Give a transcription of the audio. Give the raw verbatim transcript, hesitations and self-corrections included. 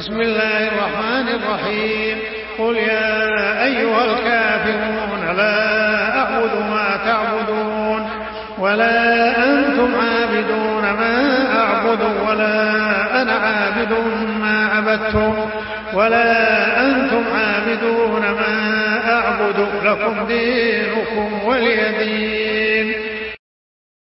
بسم الله الرحمن الرحيم قل يا أيها الكافرون لا أعبد ما تعبدون ولا أنتم عابدون ما أعبد ولا أنا عابد ما عبدتم ولا أنتم عابدون ما أعبد لكم دينكم ولي دين.